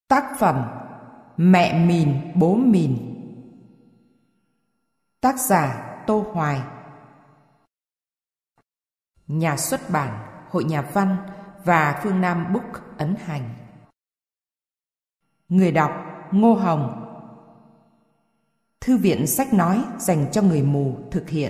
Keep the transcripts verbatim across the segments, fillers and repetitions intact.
Tác phẩm Mẹ Mìn Bố Mìn. Tác giả Tô Hoài. Nhà xuất bản Hội Nhà văn và Phương Nam Book ấn hành. Người đọc Ngô Hồng. Thư viện sách nói dành cho người mù thực hiện.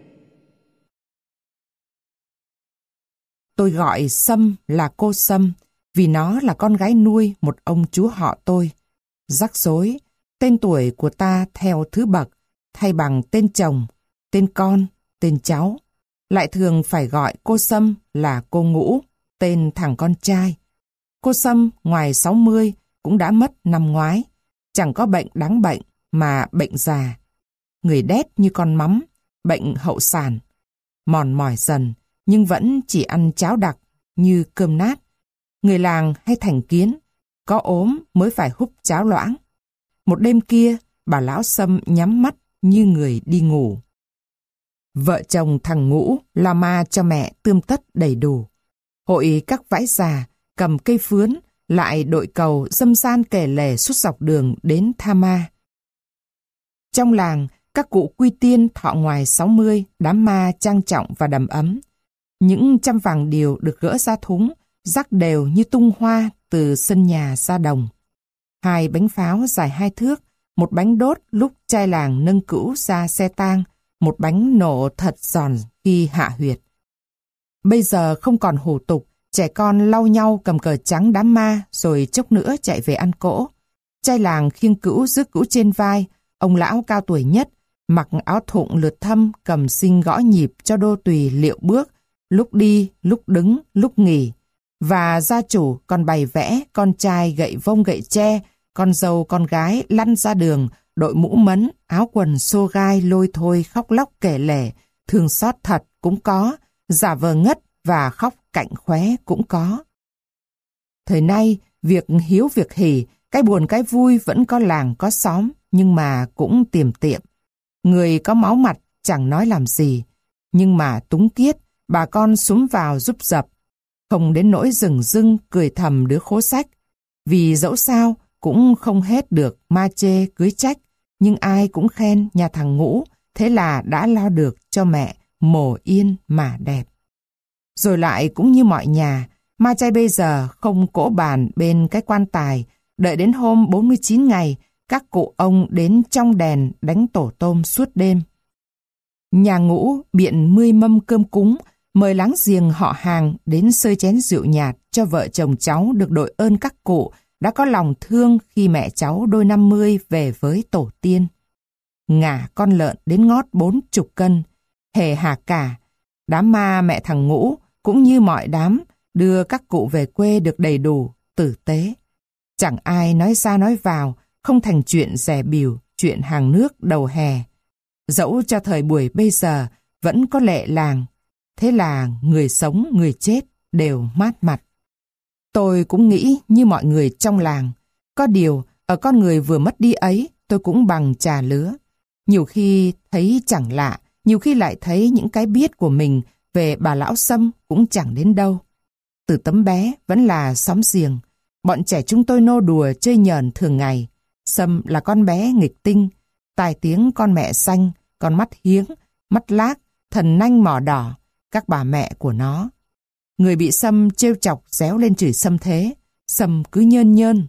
Tôi gọi Sâm là cô Sâm vì nó là con gái nuôi một ông chú họ tôi. Rắc rối, tên tuổi của ta theo thứ bậc, thay bằng tên chồng, tên con, tên cháu. Lại thường phải gọi cô Sâm là cô Ngũ, tên thằng con trai. Cô Sâm ngoài sáu mươi cũng đã mất năm ngoái. Chẳng có bệnh đáng bệnh mà bệnh già. Người đét như con mắm, bệnh hậu sản. Mòn mỏi dần nhưng vẫn chỉ ăn cháo đặc như cơm nát. Người làng hay thành kiến, có ốm mới phải húp cháo loãng. Một đêm kia, bà lão Sâm nhắm mắt như người đi ngủ. Vợ chồng thằng Ngũ lo ma cho mẹ tươm tất đầy đủ. Hội các vãi già cầm cây phướn lại đội cầu dâm gian kể lể suốt dọc đường đến tha ma. Trong làng, các cụ quy tiên thọ ngoài sáu mươi, đám ma trang trọng và đầm ấm. Những trăm vàng điều được gỡ ra thúng, rắc đều như tung hoa từ sân nhà ra đồng. Hai bánh pháo dài hai thước, một bánh đốt lúc trai làng nâng cữu ra xe tang, một bánh nổ thật giòn khi hạ huyệt. Bây giờ không còn hủ tục, trẻ con lau nhau cầm cờ trắng đám ma rồi chốc nữa chạy về ăn cỗ. Trai làng khiêng cữu rước cữu trên vai, ông lão cao tuổi nhất, mặc áo thụng lượt thâm cầm xinh gõ nhịp cho đô tùy liệu bước, lúc đi, lúc đứng, lúc nghỉ. Và gia chủ còn bày vẽ con trai gậy vông gậy tre, con dâu con gái lăn ra đường, đội mũ mấn, áo quần xô gai lôi thôi khóc lóc kể lể, thương xót thật cũng có, giả vờ ngất và khóc cạnh khóe cũng có. Thời nay, việc hiếu việc hỉ, cái buồn cái vui vẫn có làng có xóm, nhưng mà cũng tiềm tiệm. Người có máu mặt chẳng nói làm gì, nhưng mà túng kiết, bà con xúm vào giúp dập. Không đến nỗi rừng rưng cười thầm đứa khố sách. Vì dẫu sao cũng không hết được ma chê cưới trách, nhưng ai cũng khen nhà thằng Ngũ, thế là đã lo được cho mẹ mồ yên mà đẹp. Rồi lại cũng như mọi nhà, ma chay bây giờ không cỗ bàn bên cái quan tài, đợi đến hôm bốn mươi chín ngày, các cụ ông đến trong đèn đánh tổ tôm suốt đêm. Nhà Ngũ biện mươi mâm cơm cúng, mời láng giềng họ hàng đến xơi chén rượu nhạt cho vợ chồng cháu được đội ơn các cụ đã có lòng thương khi mẹ cháu đôi năm mươi về với tổ tiên. Ngả con lợn đến ngót bốn chục cân, hề hà cả. Đám ma mẹ thằng Ngũ cũng như mọi đám đưa các cụ về quê được đầy đủ, tử tế. Chẳng ai nói ra nói vào, không thành chuyện rẻ bìu, chuyện hàng nước đầu hè. Dẫu cho thời buổi bây giờ vẫn có lệ làng, thế là người sống người chết đều mát mặt. Tôi cũng nghĩ như mọi người trong làng, có điều ở con người vừa mất đi ấy tôi cũng bằng trà lứa. Nhiều khi thấy chẳng lạ, nhiều khi lại thấy những cái biết của mình về bà lão Sâm cũng chẳng đến đâu. Từ tấm bé vẫn là xóm giềng, bọn trẻ chúng tôi nô đùa chơi nhờn thường ngày. Sâm là con bé nghịch tinh, tài tiếng con mẹ xanh, con mắt hiếng, mắt lác, thần nanh mỏ đỏ, các bà mẹ của nó. Người bị Sâm trêu chọc réo lên chửi Sâm thế, Sâm cứ nhơn nhơn.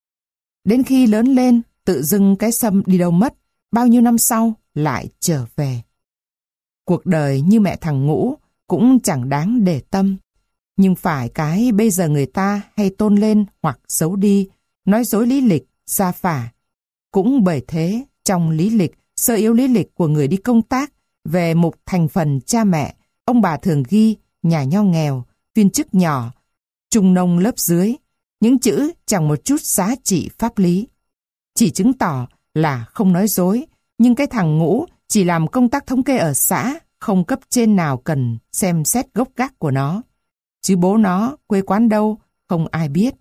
Đến khi lớn lên, tự dưng cái Sâm đi đâu mất, bao nhiêu năm sau lại trở về. Cuộc đời như mẹ thằng Ngũ cũng chẳng đáng để tâm. Nhưng phải cái bây giờ người ta hay tôn lên hoặc giấu đi, nói dối lý lịch, sa phả. Cũng bởi thế, trong lý lịch, sơ yếu lý lịch của người đi công tác, về mục thành phần cha mẹ, ông bà thường ghi nhà nho nghèo, viên chức nhỏ, trung nông lớp dưới. Những chữ chẳng một chút giá trị pháp lý. Chỉ chứng tỏ là không nói dối, nhưng cái thằng Ngũ chỉ làm công tác thống kê ở xã, không cấp trên nào cần xem xét gốc gác của nó. Chứ bố nó quê quán đâu, không ai biết.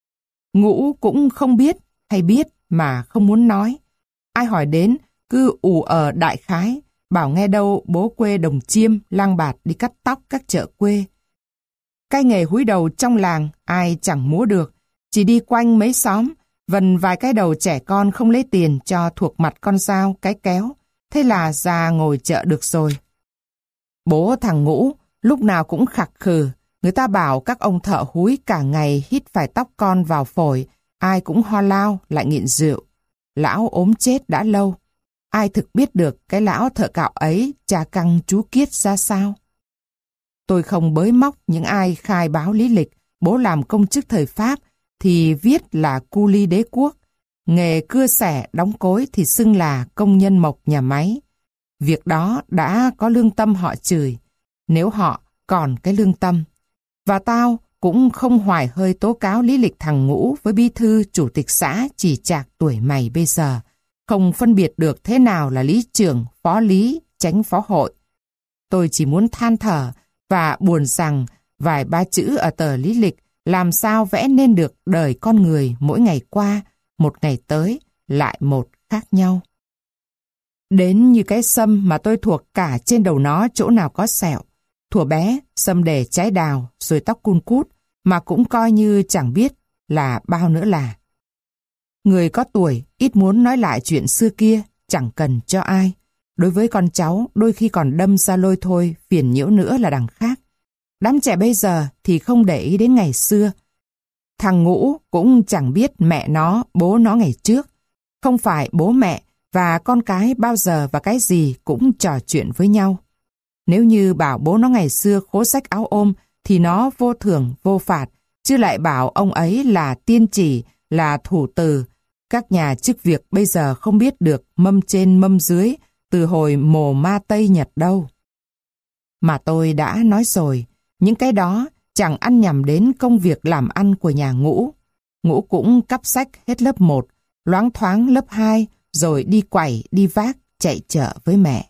Ngũ cũng không biết hay biết mà không muốn nói. Ai hỏi đến cứ ù ờ đại khái, bảo nghe đâu bố quê Đồng Chiêm, Lang Bạt đi cắt tóc các chợ quê. Cái nghề húi đầu trong làng ai chẳng múa được, chỉ đi quanh mấy xóm, vần vài cái đầu trẻ con không lấy tiền cho thuộc mặt con dao, cái kéo. Thế là ra ngồi chợ được rồi. Bố thằng Ngũ lúc nào cũng khặc khừ. Người ta bảo các ông thợ húi cả ngày hít phải tóc con vào phổi, ai cũng ho lao, lại nghiện rượu. Lão ốm chết đã lâu. Ai thực biết được cái lão thợ cạo ấy cha căng chú kiết ra sao? Tôi không bới móc những ai khai báo lý lịch, bố làm công chức thời Pháp thì viết là cu li đế quốc, nghề cưa xẻ đóng cối thì xưng là công nhân mộc nhà máy. Việc đó đã có lương tâm họ chửi, nếu họ còn cái lương tâm. Và tao cũng không hoài hơi tố cáo lý lịch thằng Ngũ với bí thư chủ tịch xã chỉ chạc tuổi mày bây giờ, không phân biệt được thế nào là lý trưởng, phó lý, chánh phó hội. Tôi chỉ muốn than thở và buồn rằng vài ba chữ ở tờ lý lịch làm sao vẽ nên được đời con người mỗi ngày qua, một ngày tới, lại một khác nhau. Đến như cái sâm mà tôi thuộc cả trên đầu nó chỗ nào có sẹo. Thuở bé, sâm để trái đào rồi tóc cun cút mà cũng coi như chẳng biết là bao nữa là. Người có tuổi ít muốn nói lại chuyện xưa kia, chẳng cần cho ai. Đối với con cháu đôi khi còn đâm ra lôi thôi, phiền nhiễu nữa là đằng khác. Đám trẻ bây giờ thì không để ý đến ngày xưa. Thằng Ngũ cũng chẳng biết mẹ nó, bố nó ngày trước. Không phải bố mẹ và con cái bao giờ và cái gì cũng trò chuyện với nhau. Nếu như bảo bố nó ngày xưa khố xách áo ôm thì nó vô thưởng vô phạt, chứ lại bảo ông ấy là tiên chỉ, là thủ từ. Các nhà chức việc bây giờ không biết được mâm trên mâm dưới từ hồi mồ ma Tây Nhật đâu. Mà tôi đã nói rồi, những cái đó chẳng ăn nhầm đến công việc làm ăn của nhà Ngũ. Ngũ cũng cắp sách hết lớp một, loáng thoáng lớp hai, rồi đi quẩy, đi vác, chạy chợ với mẹ.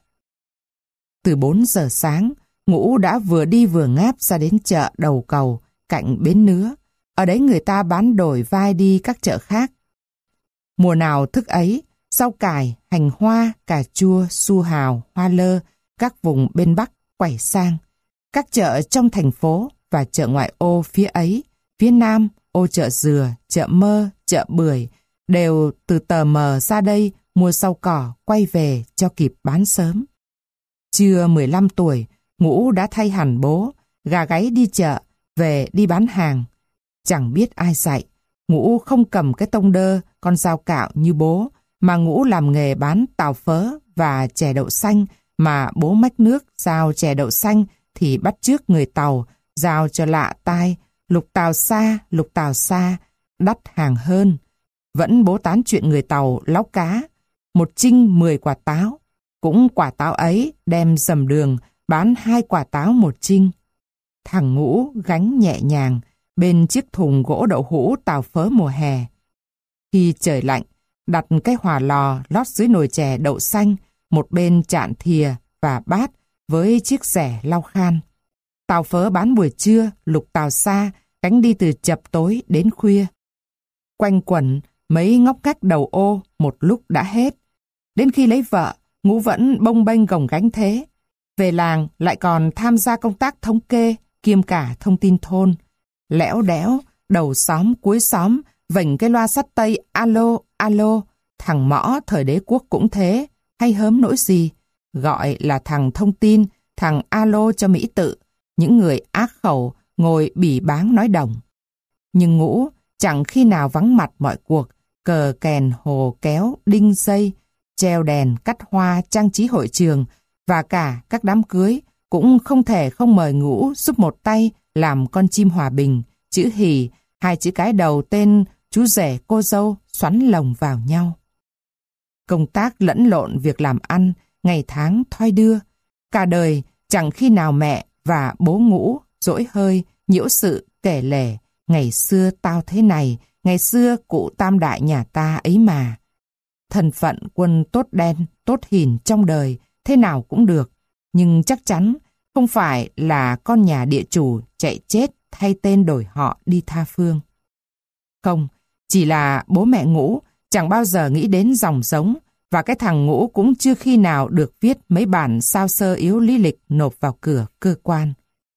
Từ bốn giờ sáng, Ngũ đã vừa đi vừa ngáp ra đến chợ đầu cầu, cạnh bến Nứa. Ở đấy người ta bán đổi vai đi các chợ khác. Mùa nào thức ấy, rau cải, hành hoa, cà chua, su hào, hoa lơ, các vùng bên Bắc quẩy sang. Các chợ trong thành phố và chợ ngoại ô phía ấy, phía Nam, ô chợ Dừa, chợ Mơ, chợ Bưởi, đều từ tờ mờ ra đây mua rau cỏ quay về cho kịp bán sớm. Chưa mười lăm tuổi, Ngũ đã thay hẳn bố, gà gáy đi chợ, về đi bán hàng. Chẳng biết ai dạy, Ngũ không cầm cái tông đơ, con dao cạo như bố, mà Ngũ làm nghề bán tàu phớ và chè đậu xanh, mà bố mách nước giao chè đậu xanh thì bắt chước người Tàu, giao cho lạ tai, lục Tàu xa, lục Tàu xa, đắt hàng hơn. Vẫn bố tán chuyện người Tàu lóc cá, một chinh mười quả táo, cũng quả táo ấy đem dầm đường bán hai quả táo một chinh. Thằng Ngũ gánh nhẹ nhàng bên chiếc thùng gỗ đậu hũ tàu phớ mùa hè. Khi trời lạnh, đặt cái hỏa lò lót dưới nồi chè đậu xanh, một bên chạn thìa và bát với chiếc rẻ lau khan. Tàu phớ bán buổi trưa, lục Tàu xa gánh đi từ chập tối đến khuya. Quanh quẩn mấy ngóc ngách đầu ô một lúc đã hết. Đến khi lấy vợ, Ngũ vẫn bông bênh gồng gánh thế. Về làng lại còn tham gia công tác thống kê, kiêm cả thông tin thôn. Lẽo đẽo, đầu xóm cuối xóm, vểnh cái loa sắt tây alo, alo. Thằng Mõ thời Đế quốc cũng thế, hay hớm nỗi gì. Gọi là thằng thông tin, thằng alo cho Mỹ tự. Những người ác khẩu ngồi bỉ báng nói đồng. Nhưng Ngũ chẳng khi nào vắng mặt mọi cuộc, cờ kèn hồ kéo, đinh dây, treo đèn, cắt hoa, trang trí hội trường và cả các đám cưới cũng không thể không mời Ngũ giúp một tay làm con chim hòa bình, chữ hì, hai chữ cái đầu tên chú rể cô dâu xoắn lồng vào nhau. Công tác lẫn lộn việc làm ăn, ngày tháng thoi đưa. Cả đời chẳng khi nào mẹ và bố Ngũ dỗi hơi, nhiễu sự kể lể. Ngày xưa tao thế này, ngày xưa cụ tam đại nhà ta ấy mà. Thân phận quân tốt đen, tốt hìn trong đời, thế nào cũng được. Nhưng chắc chắn không phải là con nhà địa chủ chạy chết thay tên đổi họ đi tha phương. Không, chỉ là bố mẹ Ngũ chẳng bao giờ nghĩ đến dòng giống, và cái thằng Ngũ cũng chưa khi nào được viết mấy bản sao sơ yếu lý lịch nộp vào cửa cơ quan.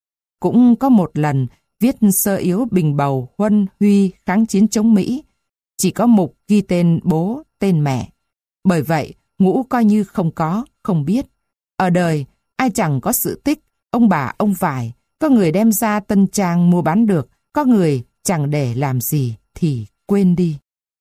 Cũng có một lần viết sơ yếu bình bầu Huân Huy kháng chiến chống Mỹ, chỉ có mục ghi tên bố, tên mẹ. Bởi vậy, Ngũ coi như không có, không biết. Ở đời, ai chẳng có sự tích, ông bà ông vải, có người đem ra tân trang mua bán được, có người chẳng để làm gì thì quên đi.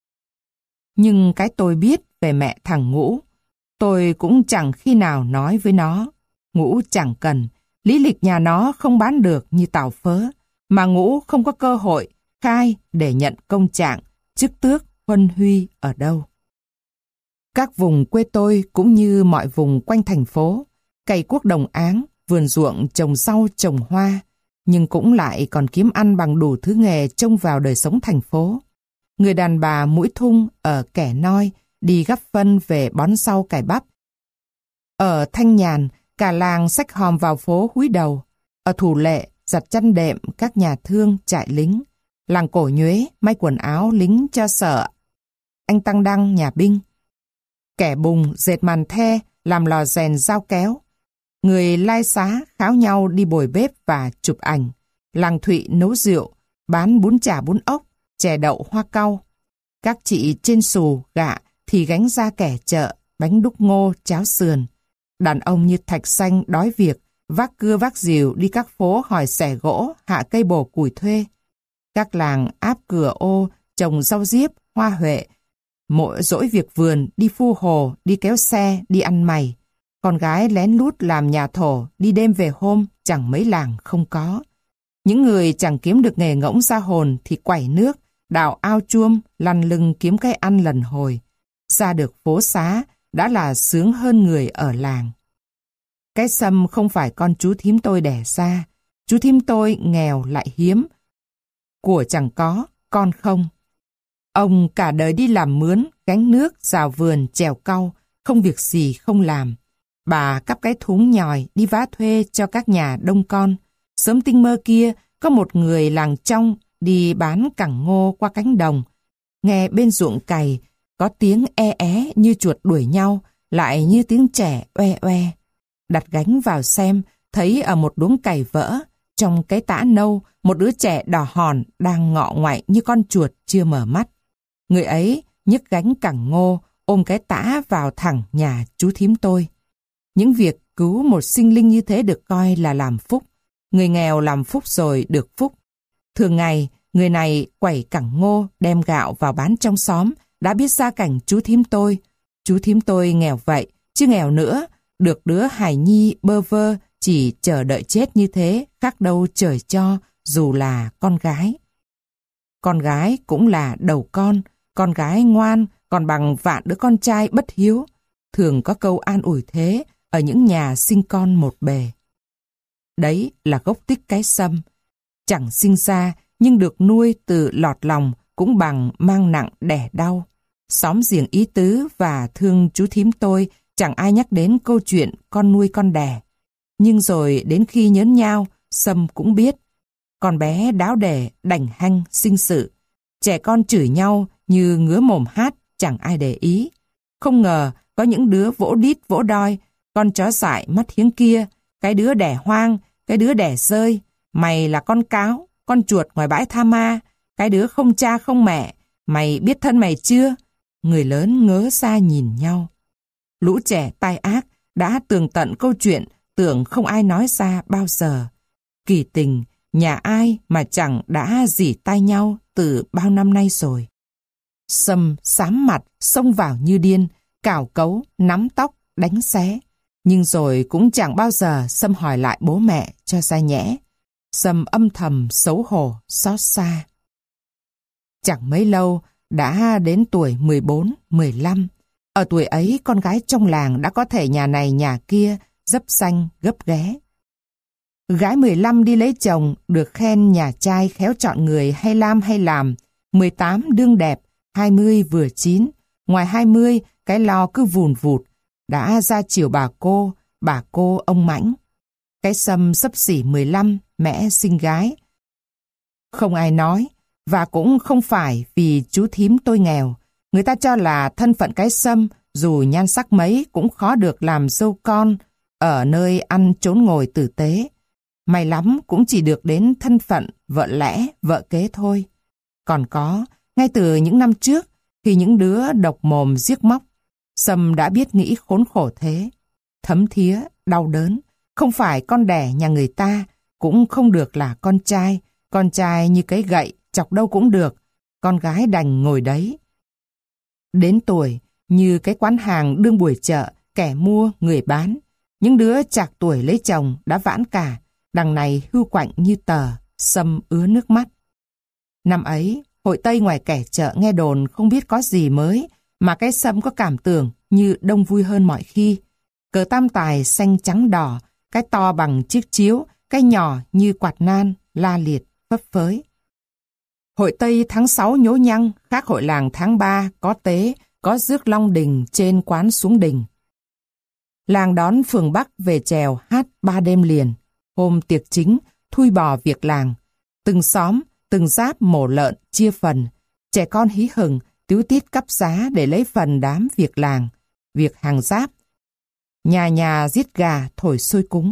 Nhưng cái tôi biết về mẹ thằng Ngũ, tôi cũng chẳng khi nào nói với nó. Ngũ chẳng cần, lý lịch nhà nó không bán được như tàu phớ, mà Ngũ không có cơ hội khai để nhận công trạng, chức tước, huân huy ở đâu. Các vùng quê tôi cũng như mọi vùng quanh thành phố, cày cuốc đồng áng, vườn ruộng trồng rau trồng hoa, nhưng cũng lại còn kiếm ăn bằng đủ thứ nghề trông vào đời sống thành phố. Người đàn bà mũi thung ở Kẻ Noi đi gắp phân về bón rau cải bắp. Ở Thanh Nhàn, cả làng xách hòm vào phố húi đầu. Ở Thủ Lệ, giặt chăn đệm các nhà thương trại lính. Làng Cổ Nhuế may quần áo lính cho Sở anh Tăng Đăng nhà binh. Kẻ Bùng dệt màn the, làm lò rèn dao kéo. Người Lai Xá kháo nhau đi bồi bếp và chụp ảnh. Làng Thụy nấu rượu, bán bún chả bún ốc, chè đậu hoa cau. Các chị trên xù, gạ thì gánh ra kẻ chợ, bánh đúc ngô, cháo sườn. Đàn ông như Thạch Xanh đói việc, vác cưa vác rìu đi các phố hỏi xẻ gỗ, hạ cây bổ củi thuê. Các làng áp cửa ô, trồng rau diếp, hoa huệ. Mỗi dỗi việc vườn, đi phu hồ, đi kéo xe, đi ăn mày. Con gái lén lút làm nhà thổ, đi đêm về hôm, chẳng mấy làng không có. Những người chẳng kiếm được nghề ngỗng ra hồn thì quẩy nước, đào ao chuông, lăn lưng kiếm cái ăn lần hồi. Ra được phố xá đã là sướng hơn người ở làng. Cái Sâm không phải con chú thím tôi đẻ ra. Chú thím tôi nghèo lại hiếm. Của chẳng có, con không. Ông cả đời đi làm mướn, gánh nước, rào vườn, trèo cau, không việc gì không làm. Bà cắp cái thúng nhòi đi vá thuê cho các nhà đông con. Sớm tinh mơ kia, có một người làng trong đi bán cẳng ngô qua cánh đồng. Nghe bên ruộng cày, có tiếng e é như chuột đuổi nhau, lại như tiếng trẻ oe oe. Đặt gánh vào xem, thấy ở một đống cày vỡ, trong cái tã nâu, một đứa trẻ đỏ hòn đang ngọ ngoại như con chuột chưa mở mắt. Người ấy nhấc gánh cẳng ngô, ôm cái tã vào thẳng nhà chú thím tôi. Những việc cứu một sinh linh như thế được coi là làm phúc. Người nghèo làm phúc rồi được phúc. Thường ngày, người này quẩy cẳng ngô đem gạo vào bán trong xóm, đã biết gia cảnh chú thím tôi. Chú thím tôi nghèo vậy, chứ nghèo nữa, được đứa hài nhi bơ vơ chỉ chờ đợi chết như thế, khác đâu trời cho, dù là con gái. Con gái cũng là đầu con, con gái ngoan còn bằng vạn đứa con trai bất hiếu. Thường có câu an ủi thế ở những nhà sinh con một bề. Đấy là gốc tích cái Sâm. Chẳng sinh ra nhưng được nuôi từ lọt lòng cũng bằng mang nặng đẻ đau. Xóm giềng ý tứ và thương chú thím tôi chẳng ai nhắc đến câu chuyện con nuôi con đẻ. Nhưng rồi đến khi nhớn nhau, Sâm cũng biết. Con bé đáo đẻ, đảnh hanh, sinh sự. Trẻ con chửi nhau như ngứa mồm hát, chẳng ai để ý. Không ngờ có những đứa vỗ đít vỗ đoi, con chó dại mắt hiếng kia, cái đứa đẻ hoang, cái đứa đẻ rơi. Mày là con cáo, con chuột ngoài bãi tha ma, cái đứa không cha không mẹ, mày biết thân mày chưa? Người lớn ngớ ra nhìn nhau. Lũ trẻ tai ác đã tường tận câu chuyện tưởng không ai nói ra bao giờ. Kỳ tình, nhà ai mà chẳng đã rỉ tai nhau từ bao năm nay rồi. Sâm xám mặt, xông vào như điên, cào cấu, nắm tóc, đánh xé. Nhưng rồi cũng chẳng bao giờ Sâm hỏi lại bố mẹ cho ra nhẽ. Sâm âm thầm xấu hổ, xót xa. Chẳng mấy lâu, đã đến tuổi mười bốn, mười lăm. Ở tuổi ấy, con gái trong làng đã có thể nhà này nhà kia, dấp xanh, gấp ghé. Gái mười lăm đi lấy chồng, được khen nhà trai khéo chọn người hay lam hay làm. mười tám đương đẹp, hai mươi vừa chín. Ngoài hai mươi, cái lo cứ vùn vụt. Đã ra chiều bà cô, bà cô ông Mãnh. Cái Sâm xấp xỉ mười lăm, mẹ sinh gái. Không ai nói, và cũng không phải vì chú thím tôi nghèo. Người ta cho là thân phận cái Sâm, dù nhan sắc mấy cũng khó được làm dâu con, ở nơi ăn trốn ngồi tử tế. May lắm cũng chỉ được đến thân phận vợ lẽ, vợ kế thôi. Còn có, Ngay từ những năm trước, khi những đứa độc mồm giếc móc, Sâm đã biết nghĩ khốn khổ thế. Thấm thía, đau đớn, không phải con đẻ nhà người ta, cũng không được là con trai. Con trai như cái gậy, chọc đâu cũng được, con gái đành ngồi đấy. Đến tuổi, như cái quán hàng đương buổi chợ, kẻ mua, người bán. Những đứa chạc tuổi lấy chồng đã vãn cả, đằng này hưu quạnh như tờ, Sâm ứa nước mắt. Năm ấy, hội Tây ngoài kẻ chợ nghe đồn không biết có gì mới, mà cái Sâm có cảm tưởng như đông vui hơn mọi khi. Cờ tam tài xanh trắng đỏ, cái to bằng chiếc chiếu, cái nhỏ như quạt nan, la liệt, phấp phới. Hội Tây tháng sáu nhố nhăng, khác hội làng tháng ba, có tế, có rước long đình trên quán xuống đình. Làng đón phường Bắc về chèo hát ba đêm liền. Hôm tiệc chính, thui bò việc làng. Từng xóm, từng giáp mổ lợn, chia phần. Trẻ con hí hừng, tíu tít cắp giá để lấy phần đám việc làng. Việc hàng giáp. Nhà nhà giết gà, thổi xôi cúng.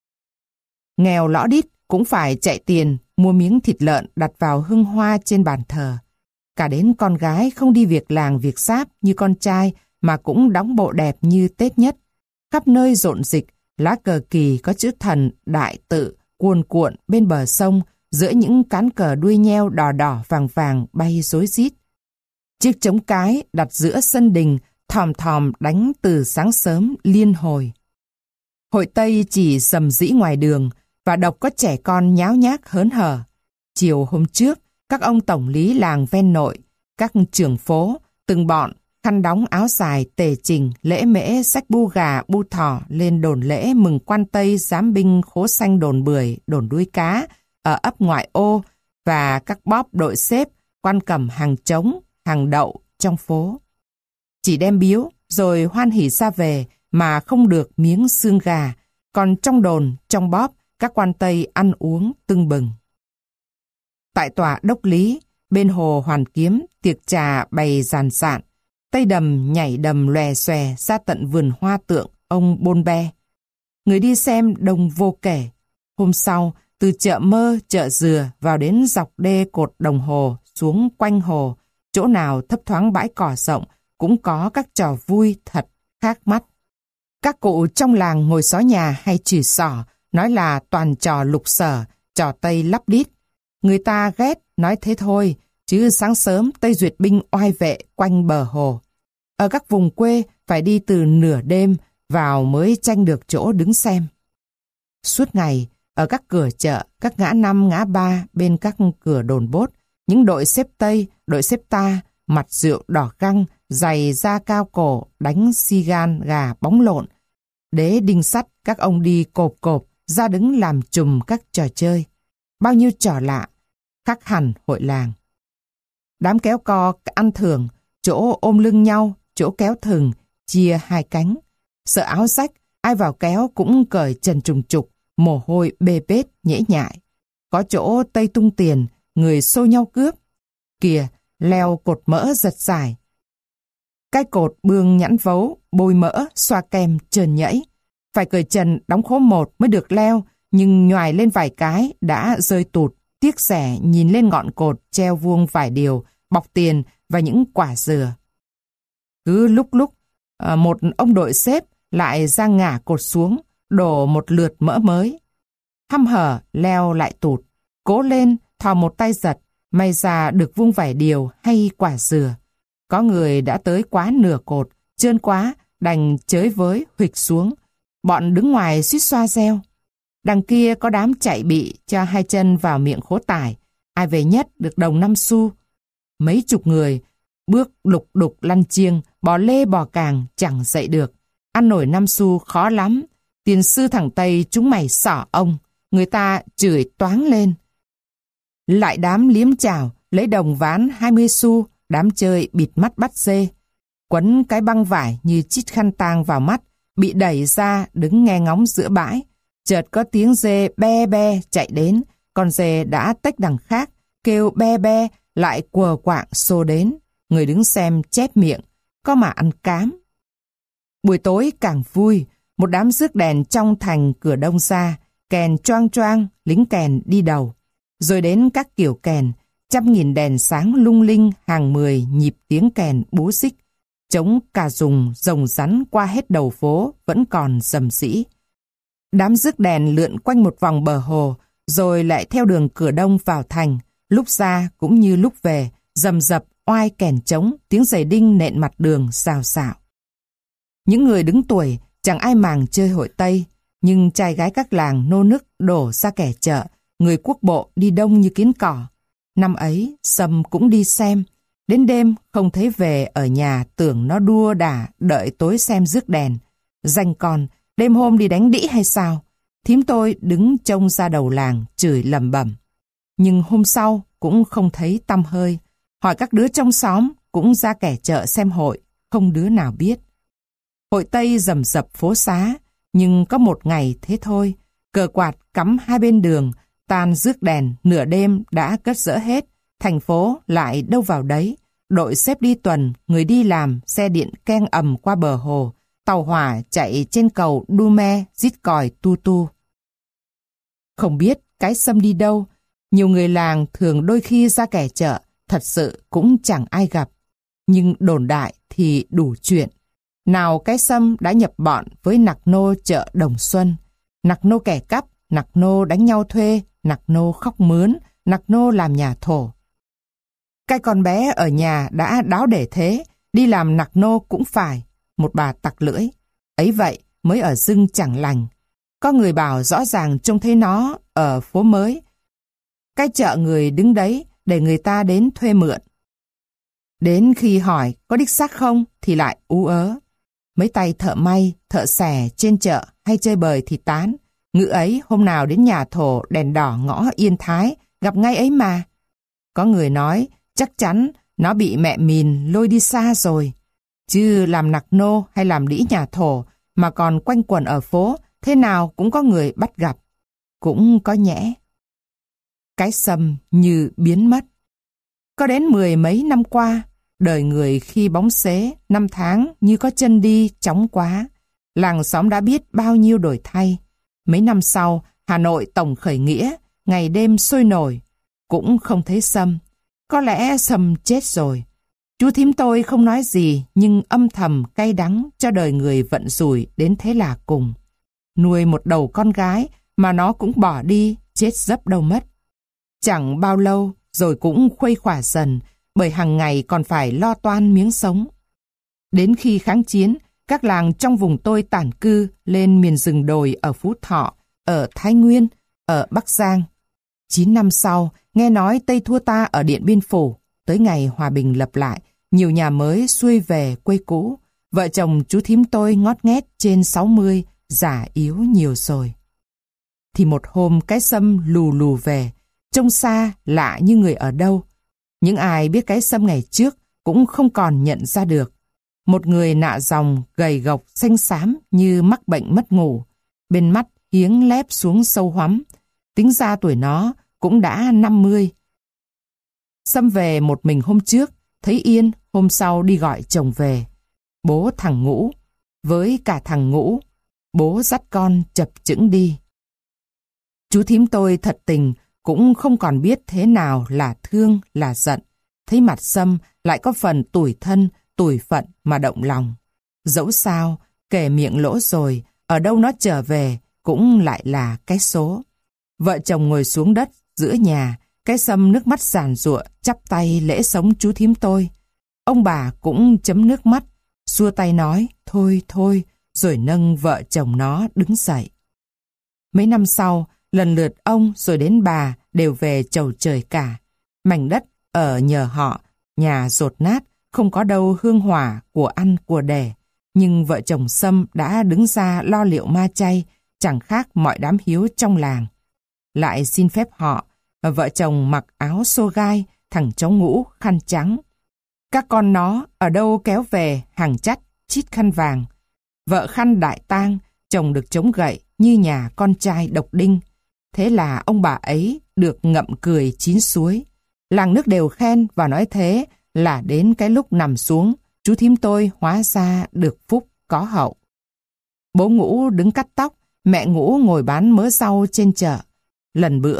Nghèo lõ đít cũng phải chạy tiền, mua miếng thịt lợn đặt vào hương hoa trên bàn thờ. Cả đến con gái không đi việc làng việc giáp như con trai mà cũng đóng bộ đẹp như Tết nhất. Khắp nơi rộn dịch, lá cờ kỳ có chữ thần đại tự cuồn cuộn bên bờ sông giữa những cán cờ đuôi nheo đỏ đỏ vàng vàng bay rối rít. Chiếc trống cái đặt giữa sân đình thòm thòm đánh từ sáng sớm liên hồi. Hội Tây chỉ rầm rĩ ngoài đường và độc có trẻ con nháo nhác hớn hở. Chiều hôm trước, các ông tổng lý làng ven nội, các trưởng phố, từng bọn khăn đóng áo dài tề trình lễ mễ xách bu gà bu thỏ lên đồn lễ mừng quan Tây giám binh khố xanh đồn bưởi đồn đuôi cá ở ấp ngoại ô và các bóp đội xếp quan cầm hàng trống hàng đậu trong phố. Chỉ đem biếu rồi hoan hỉ ra về mà không được miếng xương gà, còn trong đồn trong bóp các quan Tây ăn uống tưng bừng. Tại tòa đốc lý bên hồ Hoàn Kiếm tiệc trà bày dàn sạn. Tây đầm nhảy đầm lòe xòe ra tận vườn hoa tượng ông Bôn Be. Người đi xem đông vô kể. Hôm sau, từ chợ Mơ, chợ Dừa vào đến dọc đê cột đồng hồ, xuống quanh hồ, chỗ nào thấp thoáng bãi cỏ rộng, cũng có các trò vui thật khác mắt. Các cụ trong làng ngồi xó nhà hay chửi xỏ, nói là toàn trò lục sở, trò Tây lắp đít. Người ta ghét, nói thế thôi, chứ sáng sớm Tây duyệt binh oai vệ quanh bờ hồ. Ở các vùng quê phải đi từ nửa đêm vào mới tranh được chỗ đứng xem. Suốt ngày, ở các cửa chợ, các ngã năm ngã ba bên các cửa đồn bốt, những đội xếp Tây, đội xếp ta, mặt rượu đỏ găng, giày da cao cổ, đánh xi gan gà bóng lộn. Đế đinh sắt các ông đi cộp cộp, ra đứng làm chùm các trò chơi. Bao nhiêu trò lạ, khác hẳn hội làng. Đám kéo co ăn thưởng, chỗ ôm lưng nhau, chỗ kéo thừng, chia hai cánh. Sợ áo rách, ai vào kéo cũng cởi trần trùng trục, mồ hôi bê bết nhễ nhại. Có chỗ Tây tung tiền, người xô nhau cướp. Kìa, leo cột mỡ giật dài. Cái cột bương nhẵn vấu, bôi mỡ, xoa kem, trơn nhẫy. Phải cởi trần đóng khố một mới được leo, nhưng nhoài lên vài cái đã rơi tụt, tiếc rẻ nhìn lên ngọn cột treo vuông vài điều, bọc tiền và những quả dừa. Cứ lúc lúc, một ông đội xếp lại ra ngả cột xuống, đổ một lượt mỡ mới. Hăm hở leo lại tụt, cố lên, thò một tay giật, may ra được vuông vài điều hay quả dừa. Có người đã tới quá nửa cột, trơn quá, đành chới với huỵch xuống. Bọn đứng ngoài suýt xoa reo. Đằng kia có đám chạy bị cho hai chân vào miệng khố tải. Ai về nhất được đồng năm xu. Mấy chục người bước lục đục lăn chiêng, bò lê bò càng chẳng dậy được. Ăn nổi năm xu khó lắm. Tiền sư thằng Tây chúng mày xỏ ông. Người ta chửi toáng lên. Lại đám liếm chào, lấy đồng ván hai mươi xu, đám chơi bịt mắt bắt dê. Quấn cái băng vải như chít khăn tang vào mắt, bị đẩy ra đứng nghe ngóng giữa bãi. Chợt có tiếng dê be be chạy đến, con dê đã tách đằng khác, kêu be be lại quờ quạng xô đến. Người đứng xem chép miệng, có mà ăn cám. Buổi tối càng vui, một đám rước đèn trong thành cửa đông ra, kèn choang choang, lính kèn đi đầu. Rồi đến các kiểu kèn, trăm nghìn đèn sáng lung linh hàng mười nhịp tiếng kèn bú xích. Trống cà rùng rồng rắn qua hết đầu phố vẫn còn rầm rĩ. Đám rước đèn lượn quanh một vòng bờ hồ, rồi lại theo đường cửa đông vào thành. Lúc ra cũng như lúc về, rầm rập oai kèn trống, tiếng giày đinh nện mặt đường xào xạo. Những người đứng tuổi chẳng ai màng chơi hội Tây, nhưng trai gái các làng nô nức đổ ra kẻ chợ, người quốc bộ đi đông như kiến cỏ. Năm ấy, Sâm cũng đi xem. Đến đêm không thấy về ở nhà, tưởng nó đua đả đợi tối xem rước đèn. Danh con, đêm hôm đi đánh đĩ hay sao? Thím tôi đứng trông ra đầu làng, chửi lầm bẩm. Nhưng hôm sau cũng không thấy tăm hơi. Hỏi các đứa trong xóm cũng ra kẻ chợ xem hội, không đứa nào biết. Hội Tây rầm rập phố xá, nhưng có một ngày thế thôi. Cờ quạt cắm hai bên đường, tan rước đèn, nửa đêm đã cất dỡ hết. Thành phố lại đâu vào đấy. Đội xếp đi tuần, người đi làm, xe điện keng ầm qua bờ hồ. Tàu hỏa chạy trên cầu đu me, rít còi tu tu. Không biết cái Sâm đi đâu. Nhiều người làng thường đôi khi ra kẻ chợ, thật sự cũng chẳng ai gặp. Nhưng đồn đại thì đủ chuyện. Nào cái Sâm đã nhập bọn với nặc nô chợ Đồng Xuân. Nặc nô kẻ cắp, nặc nô đánh nhau thuê, nặc nô khóc mướn, nặc nô làm nhà thổ. Cái con bé ở nhà đã đáo để thế, đi làm nặc nô cũng phải. Một bà tặc lưỡi. Ấy vậy mới ở dưng chẳng lành. Có người bảo rõ ràng trông thấy nó ở phố mới. Cái chợ người đứng đấy để người ta đến thuê mượn. Đến khi hỏi có đích xác không thì lại ú ớ. Mấy tay thợ may, thợ xẻ trên chợ hay chơi bời thì tán. Ngữ ấy hôm nào đến nhà thổ đèn đỏ ngõ Yên Thái gặp ngay ấy mà. Có người nói chắc chắn nó bị mẹ mìn lôi đi xa rồi. Chứ làm nặc nô hay làm đĩ nhà thổ mà còn quanh quẩn ở phố, thế nào cũng có người bắt gặp. Cũng có nhẽ. Cái Sâm như biến mất. Có đến mười mấy năm qua, đời người khi bóng xế, năm tháng như có chân đi chóng quá. Làng xóm đã biết bao nhiêu đổi thay. Mấy năm sau, Hà Nội tổng khởi nghĩa, ngày đêm sôi nổi. Cũng không thấy Sâm. Có lẽ Sâm chết rồi. Chú thím tôi không nói gì, nhưng âm thầm cay đắng cho đời người vận rủi đến thế là cùng. Nuôi một đầu con gái mà nó cũng bỏ đi, chết dấp đâu mất. Chẳng bao lâu rồi cũng khuây khỏa dần, bởi hàng ngày còn phải lo toan miếng sống. Đến khi kháng chiến, các làng trong vùng tôi tản cư lên miền rừng đồi ở Phú Thọ, ở Thái Nguyên, ở Bắc Giang. Chín năm sau, nghe nói Tây thua ta ở Điện Biên Phủ, tới ngày hòa bình lập lại, nhiều nhà mới xuôi về quê cũ. Vợ chồng chú thím tôi ngót nghét trên sáu mươi, già yếu nhiều rồi. Thì một hôm cái Sâm lù lù về, trông xa lạ như người ở đâu. Những ai biết cái Sâm ngày trước cũng không còn nhận ra được. Một người nạ dòng, gầy gộc, xanh xám như mắc bệnh mất ngủ. Bên mắt hiếng lép xuống sâu hoắm. Tính ra tuổi nó cũng đã năm mươi. Sâm về một mình hôm trước, thấy yên, hôm sau đi gọi chồng về. Bố thằng Ngũ, với cả thằng Ngũ, bố dắt con chập chững đi. Chú thím tôi thật tình, cũng không còn biết thế nào là thương, là giận. Thấy mặt Sâm lại có phần tủi thân, tủi phận mà động lòng. Dẫu sao, kể miệng lỗ rồi, ở đâu nó trở về cũng lại là cái số. Vợ chồng ngồi xuống đất giữa nhà, cái Sâm nước mắt giàn giụa, chắp tay lễ sống chú thím tôi. Ông bà cũng chấm nước mắt, xua tay nói thôi thôi, rồi nâng vợ chồng nó đứng dậy. Mấy năm sau, lần lượt ông rồi đến bà đều về chầu trời cả. Mảnh đất ở nhờ họ, nhà dột nát, không có đâu hương hỏa của ăn của đẻ. Nhưng vợ chồng Sâm đã đứng ra lo liệu ma chay, chẳng khác mọi đám hiếu trong làng. Lại xin phép họ, vợ chồng mặc áo xô gai, thằng cháu Ngũ khăn trắng. Các con nó ở đâu kéo về hàng chắt, chít khăn vàng. Vợ khăn đại tang, chồng được chống gậy như nhà con trai độc đinh. Thế là ông bà ấy được ngậm cười chín suối. Làng nước đều khen và nói thế là đến cái lúc nằm xuống, chú thím tôi hóa ra được phúc có hậu. Bố Ngũ đứng cắt tóc, mẹ Ngũ ngồi bán mớ rau trên chợ. Lần bữa,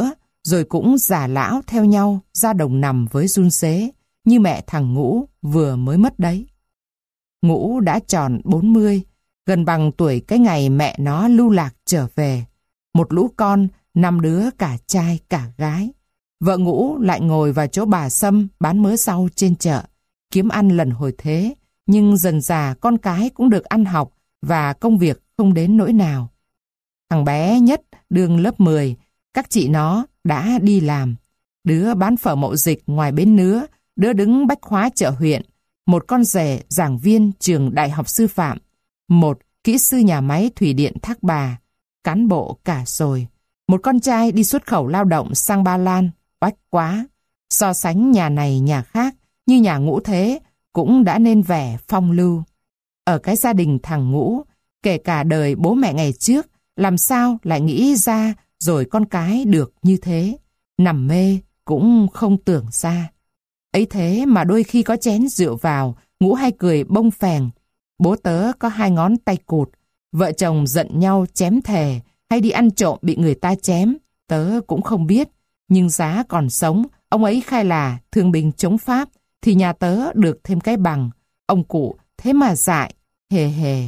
rồi cũng già lão theo nhau ra đồng nằm với run rế, như mẹ thằng Ngũ vừa mới mất đấy. Ngũ đã tròn bốn mươi, gần bằng tuổi cái ngày mẹ nó lưu lạc trở về. Một lũ con, năm đứa cả trai cả gái. Vợ Ngũ lại ngồi vào chỗ bà Sâm bán mớ rau trên chợ, kiếm ăn lần hồi thế, nhưng dần dà con cái cũng được ăn học và công việc không đến nỗi nào. Thằng bé nhất đương lớp mười, các chị nó đã đi làm. Đứa bán phở Mậu Dịch ngoài bến Nứa, đứa đứng bách hóa chợ huyện, một con rể giảng viên trường đại học sư phạm, một kỹ sư nhà máy thủy điện Thác Bà, cán bộ cả rồi. Một con trai đi xuất khẩu lao động sang Ba Lan, oách quá. So sánh nhà này nhà khác, như nhà Ngũ thế, cũng đã nên vẻ phong lưu. Ở cái gia đình thằng Ngũ, kể cả đời bố mẹ ngày trước, làm sao lại nghĩ ra rồi con cái được như thế. Nằm mê cũng không tưởng ra. Ấy thế mà đôi khi có chén rượu vào, Ngũ hay cười bông phèn. Bố tớ có hai ngón tay cụt, vợ chồng giận nhau chém thề, hay đi ăn trộm bị người ta chém, tớ cũng không biết. Nhưng giá còn sống, ông ấy khai là thương binh chống Pháp, thì nhà tớ được thêm cái bằng. Ông cụ thế mà dại, hề hề.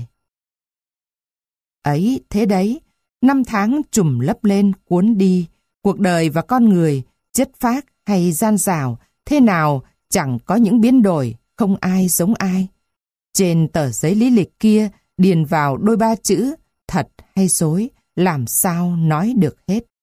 Ấy thế đấy, năm tháng trùm lấp lên cuốn đi, cuộc đời và con người, chất phác hay gian dảo, thế nào chẳng có những biến đổi, không ai giống ai. Trên tờ giấy lý lịch kia điền vào đôi ba chữ thật hay dối, làm sao nói được hết.